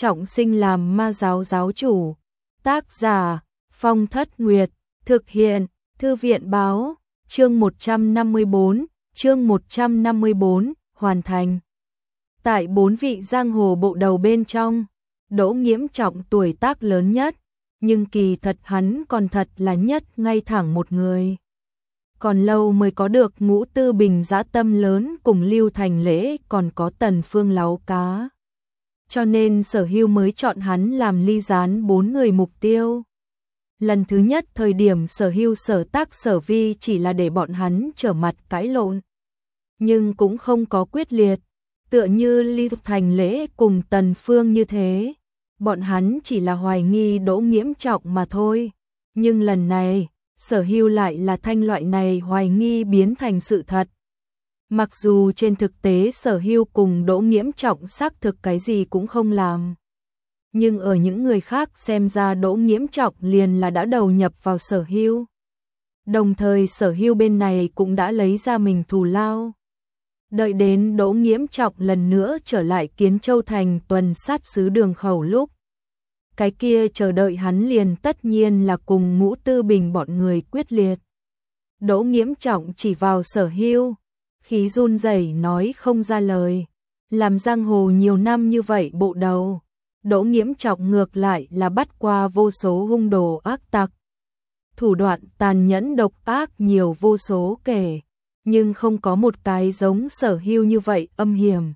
trọng sinh làm ma giáo giáo chủ. Tác giả Phong Thất Nguyệt, thực hiện Thư viện báo, chương 154, hoàn thành. Tại 4 vị giang hồ bộ đầu bên trong, Đỗ Nghiễm Trọng tuổi tác lớn nhất, nhưng kỳ thật hắn còn thật là nhất ngay thẳng một người. Còn lâu mới có được Ngũ Tư Bình dã tâm lớn cùng Lưu Thành Lễ, còn có Tần Phương láu cá. Cho nên Sở Hưu mới chọn hắn làm ly gián 4 người mục tiêu. Lần thứ nhất thời điểm Sở Hưu sở tác sở vi chỉ là để bọn hắn trở mặt cãi lộn, nhưng cũng không có quyết liệt, tựa như Lưu Thành Lễ cùng Tần Phương như thế. Bọn hắn chỉ là hoài nghi Đỗ Nghiễm Trọng mà thôi. Nhưng lần này, Sở Hưu lại là thanh loại này hoài nghi biến thành sự thật. Mặc dù trên thực tế Sở Hưu cùng Đỗ Nghiễm Trọng xác thực cái gì cũng không làm, nhưng ở những người khác xem ra Đỗ Nghiễm Trọng liền là đã đầu nhập vào Sở Hưu. Đồng thời Sở Hưu bên này cũng đã lấy ra mình thù lao. Đợi đến Đỗ Nghiễm Trọng lần nữa trở lại Kiến Châu Thành tuần sát sứ Đường Khẩu lúc, cái kia chờ đợi hắn liền tất nhiên là cùng Ngũ Tư Bình bọn người quyết liệt. Đỗ Nghiễm Trọng chỉ vào Sở Hưu, khí run rẩy nói không ra lời. Làm giang hồ nhiều năm như vậy bộ đầu, Đỗ Nghiễm Trọng ngược lại là bắt qua vô số hung đồ ác tặc. Thủ đoạn tàn nhẫn độc ác nhiều vô số kể, nhưng không có một cái giống Sở Hưu như vậy âm hiểm.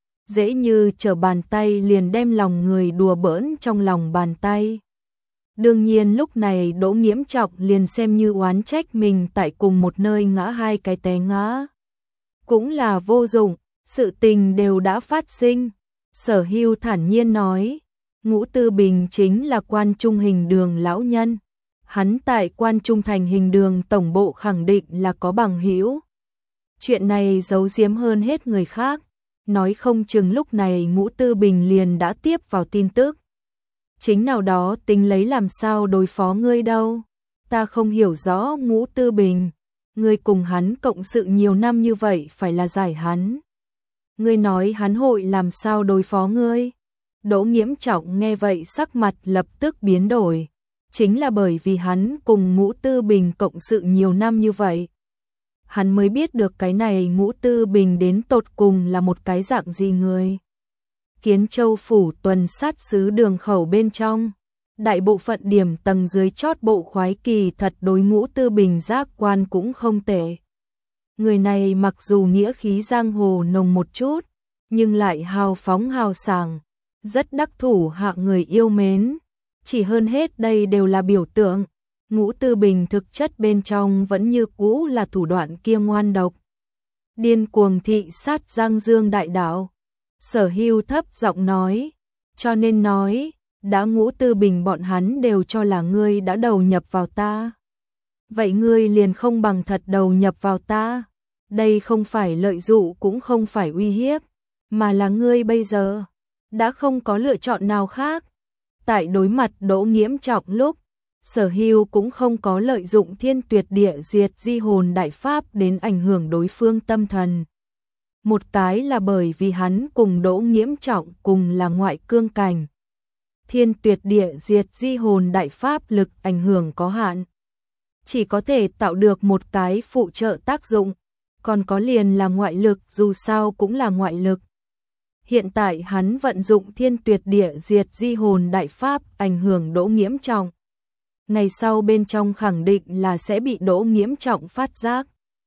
Dễ như trở bàn tay liền đem lòng người đùa bỡn trong lòng bàn tay. Đương nhiên lúc này Đỗ Nghiễm Trọng liền xem như oán trách mình tại cùng một nơi ngã hai cái té ngã. Cũng là vô dụng, sự tình đều đã phát sinh. Sở Hưu thản nhiên nói, Ngũ Tư Bình chính là Quan Trung Hình Đường lão nhân. Hắn tại Quan Trung Thành Hình Đường tổng bộ khẳng định là có bằng hữu. Chuyện này giấu giếm hơn hết người khác. Nói không chừng lúc này Ngũ Tư Bình liền đã tiếp vào tin tức. Chính nào đó tính lấy làm sao đối phó ngươi đâu. Ta không hiểu rõ Ngũ Tư Bình. Ngươi cùng hắn cộng sự nhiều năm như vậy phải là giải hắn. Ngươi nói hắn hội làm sao đối phó ngươi. Đỗ Nghiễm Trọng nghe vậy sắc mặt lập tức biến đổi. Chính là bởi vì hắn cùng Ngũ Tư Bình cộng sự nhiều năm như vậy, hắn mới biết được cái này Ngũ Tư Bình đến tột cùng là một cái dạng gì người. Kiến Châu phủ tuần sát sứ Đường Khẩu bên trong, đại bộ phận điểm tầng dưới chót bộ khoái kỳ thật đối Ngũ Tư Bình giác quan cũng không tệ. Người này mặc dù nghĩa khí giang hồ nồng một chút, nhưng lại hào phóng hào sảng, rất đắc thủ hạ người yêu mến. Chỉ hơn hết đây đều là biểu tượng. Ngũ Tư Bình thực chất bên trong vẫn như cũ là thủ đoạn kia ngoan độc, điên cuồng thị sát Giang Dương đại đạo. Sở Hưu thấp giọng nói, cho nên nói, đã Ngũ Tư Bình bọn hắn đều cho là ngươi đã đầu nhập vào ta. Vậy ngươi liền không bằng thật đầu nhập vào ta. Đây không phải lợi dụ cũng không phải uy hiếp, mà là ngươi bây giờ đã không có lựa chọn nào khác. Tại đối mặt Đỗ Nghiễm Trọng lúc, Sở Hưu cũng không có lợi dụng Thiên Tuyệt Địa Diệt Di Hồn đại pháp đến ảnh hưởng đối phương tâm thần. Một cái là bởi vì hắn cùng Đỗ Nghiễm Trọng cùng là ngoại cương cảnh. Thiên Tuyệt Địa Diệt Di Hồn đại pháp lực ảnh hưởng có hạn, chỉ có thể tạo được một cái phụ trợ tác dụng, còn có liền là ngoại lực, dù sao cũng là ngoại lực. Hiện tại hắn vận dụng Thiên Tuyệt Địa Diệt Di Hồn đại pháp ảnh hưởng Đỗ Nghiễm Trọng. Ngày sau bên trong khẳng định là sẽ bị Đỗ Nghiễm Trọng phát giác.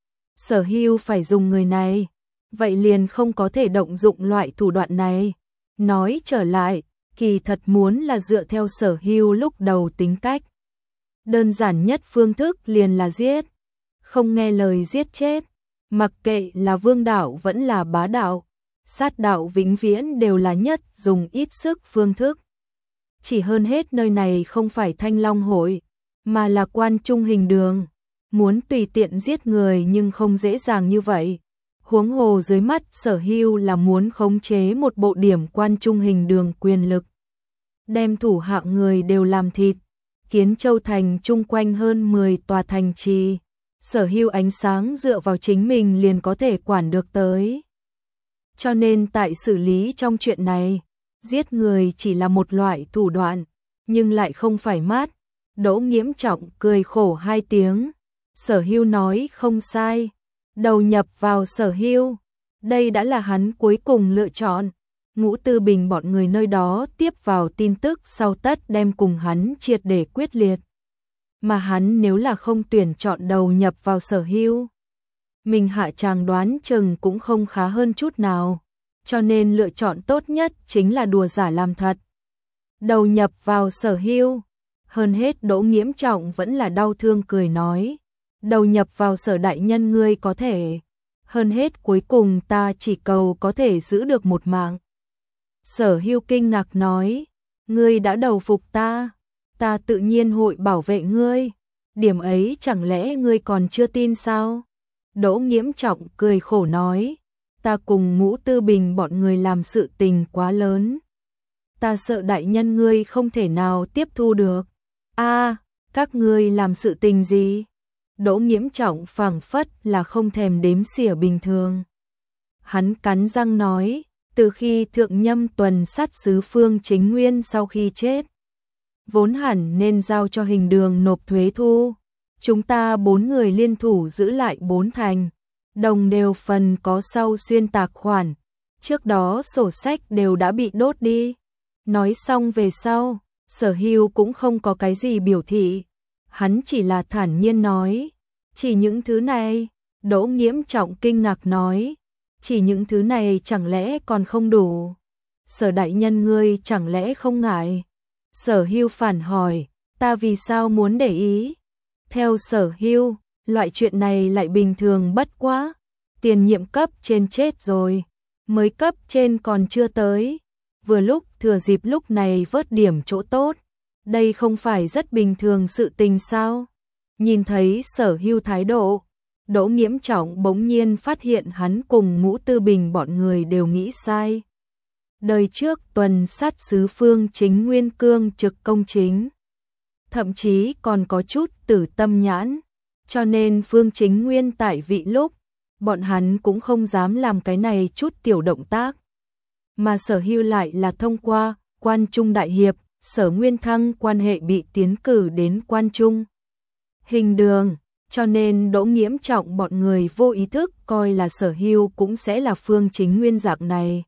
Sở Hưu phải dùng người này, vậy liền không có thể động dụng loại thủ đoạn này. Nói trở lại, kỳ thật muốn là dựa theo Sở Hưu lúc đầu tính cách. Đơn giản nhất phương thức liền là giết, không nghe lời giết chết. Mặc kệ là vương đạo vẫn là bá đạo, sát đạo vĩnh viễn đều là nhất dùng ít sức phương thức. Chỉ hơn hết nơi này không phải Thanh Long hội, mà là Quan Trung Hình Đường. Muốn tùy tiện giết người nhưng không dễ dàng như vậy. Huống hồ dưới mắt Sở Hưu là muốn khống chế một bộ điểm Quan Trung Hình Đường quyền lực, đem thủ hạ người đều làm thịt. Kiến Châu Thành chung quanh hơn 10 tòa thành trì, Sở Hưu ánh sáng dựa vào chính mình liền có thể quản được tới. Cho nên tại xử lý trong chuyện này, giết người chỉ là một loại thủ đoạn, nhưng lại không phải mát. Đỗ Nghiễm Trọng cười khổ hai tiếng. Sở Hưu nói không sai, đầu nhập vào Sở Hưu, đây đã là hắn cuối cùng lựa chọn. Ngũ Tư Bình bọn người nơi đó tiếp vào tin tức sau tất đem cùng hắn triệt để quyết liệt. Mà hắn nếu là không tuyển chọn đầu nhập vào Sở Hưu, mình hạ tràng đoán chừng cũng không khá hơn chút nào, cho nên lựa chọn tốt nhất chính là đùa giả làm thật. Đầu nhập vào Sở Hưu, hơn hết Đỗ Nghiễm Trọng vẫn là đau thương cười nói, đầu nhập vào Sở đại nhân ngươi có thể, hơn hết cuối cùng ta chỉ cầu có thể giữ được một mạng. Sở Hưu kinh ngạc nói, ngươi đã đầu phục ta tự nhiên hội bảo vệ ngươi, điểm ấy chẳng lẽ ngươi còn chưa tin sao? Đỗ Nghiễm Trọng cười khổ nói, ta cùng Ngũ Tư Bình bọn người làm sự tình quá lớn, ta sợ đại nhân ngươi không thể nào tiếp thu được. Các ngươi làm sự tình gì? Đỗ Nghiễm Trọng phảng phất là không thèm đếm xỉa bình thường. Hắn cắn răng nói, từ khi thượng nhâm tuần sát sứ Phương Chính Nguyên sau khi chết, vốn hẳn nên giao cho Hình Đường nộp thuế thu. Chúng ta 4 người liên thủ giữ lại 4 thành, đồng đều phần có sau xuyên tạc khoản. Trước đó sổ sách đều đã bị đốt đi. Nói xong về sau, Sở Hưu cũng không có cái gì biểu thị. Hắn chỉ là thản nhiên nói, chỉ những thứ này. Đỗ Nghiễm Trọng kinh ngạc nói, chỉ những thứ này chẳng lẽ còn không đủ? Sở đại nhân ngươi chẳng lẽ không ngại? Sở Hưu phản hỏi, ta vì sao muốn để ý? Theo Sở Hưu, loại chuyện này lại bình thường bất quá. Tiền nhiệm cấp trên chết rồi, mới cấp trên còn chưa tới. Vừa lúc thừa dịp lúc này vớt điểm chỗ tốt. Đây không phải rất bình thường sự tình sao? Nhìn thấy Sở Hưu thái độ, Đỗ Nghiễm Trọng bỗng nhiên phát hiện hắn cùng Ngũ Tư Bình bọn người đều nghĩ sai. Đời trước tuần sát sứ Phương Chính Nguyên cương trực công chính, thậm chí còn có chút tử tâm nhãn, cho nên Phương Chính Nguyên tại vị lúc, bọn hắn cũng không dám làm cái này chút tiểu động tác. Mà Sở Hưu lại là thông qua Quan Trung đại hiệp, Sở Nguyên Thăng quan hệ bị tiến cử đến Quan Trung Hình Đường, cho nên Đỗ Nghiễm Trọng bọn người vô ý thức coi là Sở Hưu cũng sẽ là Phương Chính Nguyên dạng này.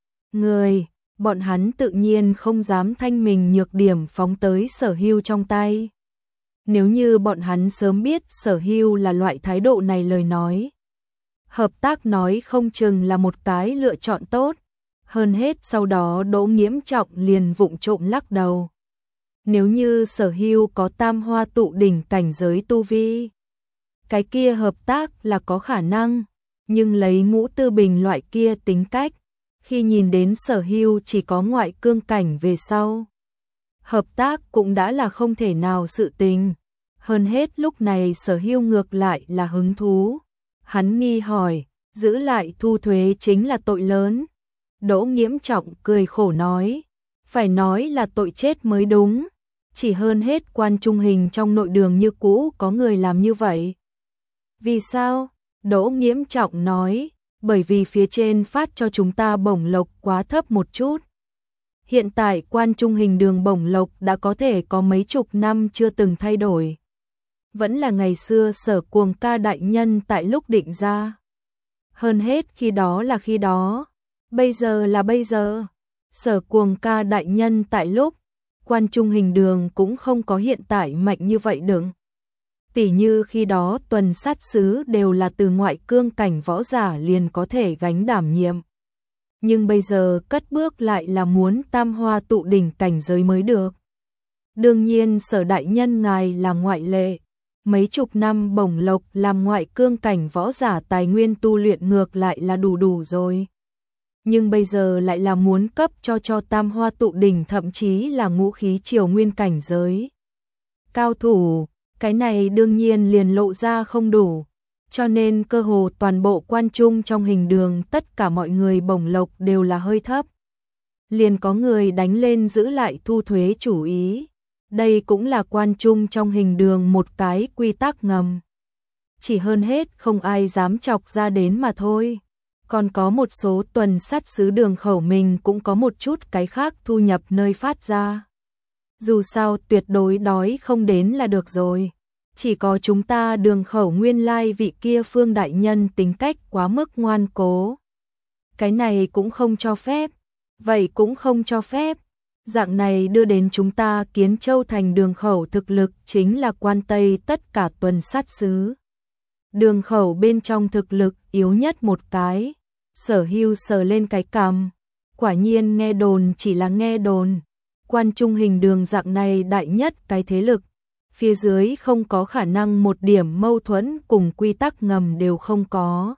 Bọn hắn tự nhiên không dám thanh mình nhược điểm phóng tới Sở Hưu trong tay. Nếu như bọn hắn sớm biết Sở Hưu là loại thái độ này lời nói, hợp tác nói không chừng là một cái lựa chọn tốt. Hơn hết sau đó Đỗ Nghiễm Trọng liền vụng trộm lắc đầu. Nếu như Sở Hưu có tam hoa tụ đỉnh cảnh giới tu vi, cái kia hợp tác là có khả năng, nhưng lấy Ngũ Tư Bình loại kia tính cách, khi nhìn đến Sở Hưu chỉ có ngoại cương cảnh về sau, hợp tác cũng đã là không thể nào sự tình. Hơn hết lúc này Sở Hưu ngược lại là hứng thú. Hắn nghi hỏi, giữ lại thu thuế chính là tội lớn. Đỗ Nghiễm Trọng cười khổ nói, phải nói là tội chết mới đúng. Chỉ hơn hết Quan Trung Hình trong nội đường như cũ có người làm như vậy. Vì sao? Đỗ Nghiễm Trọng nói, bởi vì phía trên phát cho chúng ta bổng lộc quá thấp một chút. Hiện tại Quan Trung Hình đường bổng lộc đã có thể có mấy chục năm chưa từng thay đổi. Vẫn là ngày xưa Sở Cuồng Ca đại nhân tại lúc định ra. Hơn hết khi đó là khi đó, bây giờ là bây giờ. Sở Cuồng Ca đại nhân tại lúc, Quan Trung Hình đường cũng không có hiện tại mạnh như vậy đựng. Tỉ như khi đó tuần sát sứ đều là từ ngoại cương cảnh võ giả liền có thể gánh đảm nhiệm. Nhưng bây giờ cất bước lại là muốn tam hoa tụ đỉnh cảnh giới mới được. Đương nhiên Sở đại nhân ngài là ngoại lệ. Mấy chục năm bổng lộc làm ngoại cương cảnh võ giả tài nguyên tu luyện ngược lại là đủ rồi. Nhưng bây giờ lại là muốn cấp cho tam hoa tụ đỉnh thậm chí là ngũ khí triều nguyên cảnh giới. Cao thủ, cái này đương nhiên liền lộ ra không đủ. Cho nên cơ hồ toàn bộ Quan Trung trong Hình đường tất cả mọi người bổng lộc đều là hơi thấp. Liền có người đánh lên giữ lại thu thuế chủ ý. Đây cũng là Quan Trung trong Hình đường một cái quy tắc ngầm. Chỉ hơn hết không ai dám chọc ra đến mà thôi. Còn có một số tuần sát sứ Đường Khẩu mình cũng có một chút cái khác thu nhập nơi phát ra. Dù sao tuyệt đối đói không đến là được rồi. Chỉ có chúng ta Đường Khẩu nguyên lai vị kia Phương đại nhân tính cách quá mức ngoan cố. Cái này cũng không cho phép. Vậy cũng không cho phép. Dạng này đưa đến chúng ta Kiến Châu thành Đường Khẩu thực lực chính là quan Tây tất cả tuần sát sứ. Đường Khẩu bên trong thực lực yếu nhất một cái. Sở Hưu sờ lên cái cằm. Quả nhiên nghe đồn chỉ là nghe đồn. Quan Trung Hình Đường dạng này đại nhất cái thế lực. Phía dưới không có khả năng một điểm mâu thuẫn cùng quy tắc ngầm đều không có.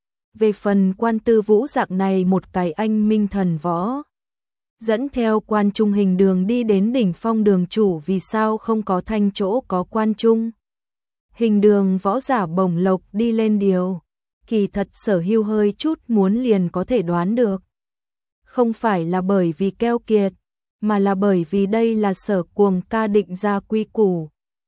Về phần Quan Tư Vũ dạng này một cái anh minh thần võ. Dẫn theo Quan Trung Hình Đường đi đến đỉnh phong đường chủ vì sao không có thanh chỗ có Quan Trung. Hình Đường võ giả bổng lộc đi lên điều. Kỳ thật Sở Hưu hơi chút muốn liền có thể đoán được. Không phải là bởi vì keo kiệt, mà là bởi vì đây là Sở Cuồng Ca định ra quy củ.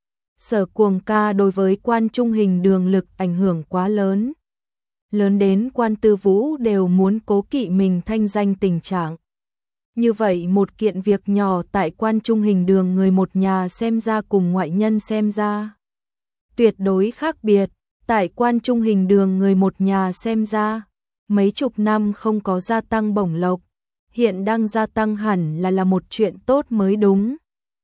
Sở Cuồng Ca đối với Quan Trung Hình Đường lực ảnh hưởng quá lớn. Lớn đến Quan Tư Vũ đều muốn cố kỵ mình thanh danh tình trạng. Như vậy một kiện việc nhỏ tại Quan Trung Hình Đường người một nhà xem ra cùng ngoại nhân xem ra. Tuyệt đối khác biệt, tại Quan Trung Hình Đường người một nhà xem ra. Mấy chục năm không có gia tăng bổng lộc. Hiện đang gia tăng hẳn là một chuyện tốt mới đúng.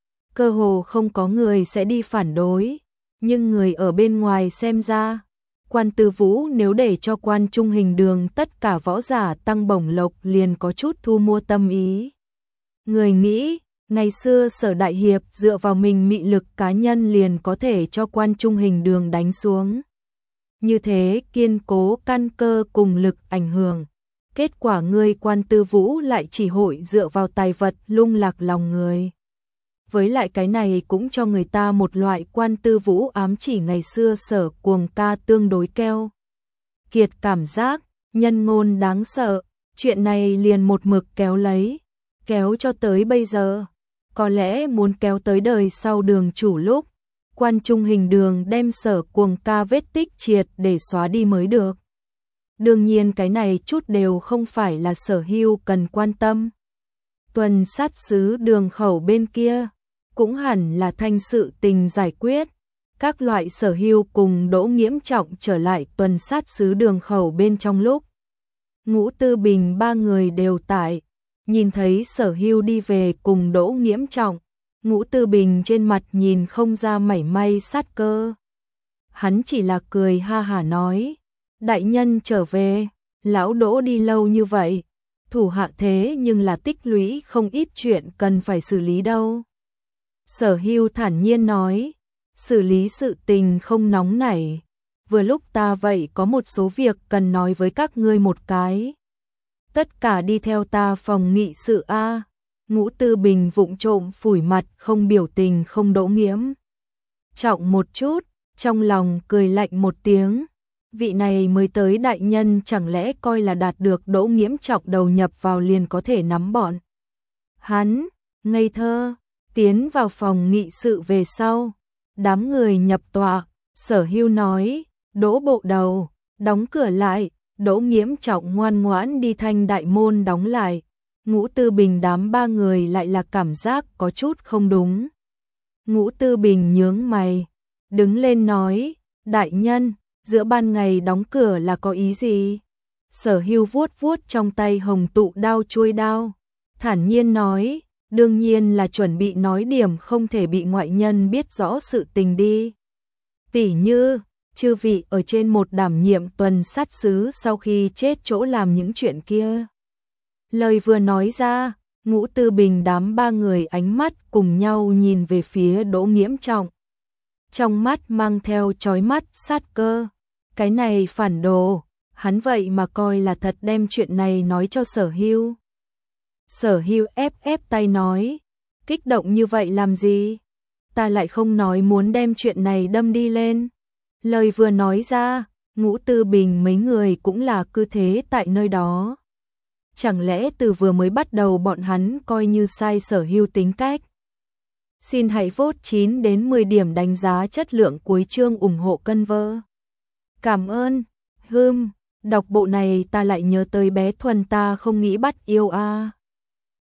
Cơ hồ không có người sẽ đi phản đối. Nhưng người ở bên ngoài xem ra. Quan Tư Vũ nếu để cho Quan Trung Hình Đường tất cả võ giả tăng bổng lộc liền có chút thu mua tâm ý. Người nghĩ, ngày xưa Sở Đại Hiệp dựa vào mình mị lực cá nhân liền có thể cho Quan Trung Hình Đường đánh xuống. Như thế kiên cố căn cơ cùng lực ảnh hưởng. Kết quả ngươi Quan Tư Vũ lại chỉ hội dựa vào tài vật lung lạc lòng người. Với lại cái này cũng cho người ta một loại Quan Tư Vũ ám chỉ ngày xưa Sở Cuồng Ca tương đối keo kiệt cảm giác, nhân ngôn đáng sợ, chuyện này liền một mực kéo lấy, kéo cho tới bây giờ, có lẽ muốn kéo tới đời sau đường chủ lúc, Quan Trung Hình Đường đem Sở Cuồng Ca vết tích triệt để xóa đi mới được. Đương nhiên cái này chút đều không phải là Sở Hưu cần quan tâm. Tuần sát sứ Đường Khẩu bên kia cũng hẳn là thanh sự tình giải quyết. Các loại Sở Hưu cùng Đỗ Nghiễm Trọng trở lại tuần sát sứ Đường Khẩu bên trong lúc. Ngũ Tư Bình ba người đều tại. Nhìn thấy Sở Hưu đi về cùng Đỗ Nghiễm Trọng. Ngũ Tư Bình trên mặt nhìn không ra mảy may sát cơ. Hắn chỉ là cười ha hả nói. Đại nhân trở về, lão Đỗ đi lâu như vậy. Thủ hạ thế nhưng là tích lũy không ít chuyện cần phải xử lý đâu. Sở Hưu thản nhiên nói, xử lý sự tình không nóng nảy. Vừa lúc ta vậy có một số việc cần nói với các ngươi một cái. Tất cả đi theo ta phòng nghị sự A. Ngũ Tư Bình vụng trộm phủi mặt không biểu tình không Đỗ Nghiễm Trọng một chút, trong lòng cười lạnh một tiếng. Vị này mới tới đại nhân chẳng lẽ coi là đạt được Đỗ Nghiễm Trọng đầu nhập vào liền có thể nắm bọn. Hắn, ngây thơ, tiến vào phòng nghị sự về sau. Đám người nhập tọa, Sở Hưu nói, Đỗ bộ đầu, đóng cửa lại, Đỗ Nghiễm Trọng ngoan ngoãn đi thanh đại môn đóng lại. Ngũ Tư Bình đám ba người lại là cảm giác có chút không đúng. Ngũ Tư Bình nhướng mày, đứng lên nói, đại nhân, giữa ban ngày đóng cửa là có ý gì? Sở Hưu vuốt vuốt trong tay hồng tụ đao chuôi đao, thản nhiên nói, đương nhiên là chuẩn bị nói điểm không thể bị ngoại nhân biết rõ sự tình đi. Tỉ như, chư vị ở trên một đảm nhiệm tuần sát sứ sau khi chết chỗ làm những chuyện kia. Lời vừa nói ra, Ngũ Tư Bình đám ba người ánh mắt cùng nhau nhìn về phía Đỗ Nghiễm Trọng. Trong mắt mang theo chói mắt sát cơ. Cái này phản đồ, hắn vậy mà coi là thật đem chuyện này nói cho Sở Hưu. Sở Hưu ép tay nói, kích động như vậy làm gì? Ta lại không nói muốn đem chuyện này đâm đi lên. Lời vừa nói ra, Ngũ Tư Bình mấy người cũng là cứ thế tại nơi đó. Chẳng lẽ từ vừa mới bắt đầu bọn hắn coi như sai Sở Hưu tính cách? Xin hãy vote 9 đến 10 điểm đánh giá chất lượng cuối chương ủng hộ Conver. Cảm ơn. Đọc bộ này ta lại nhớ tới bé Thuần, ta không nghĩ bắt yêu a.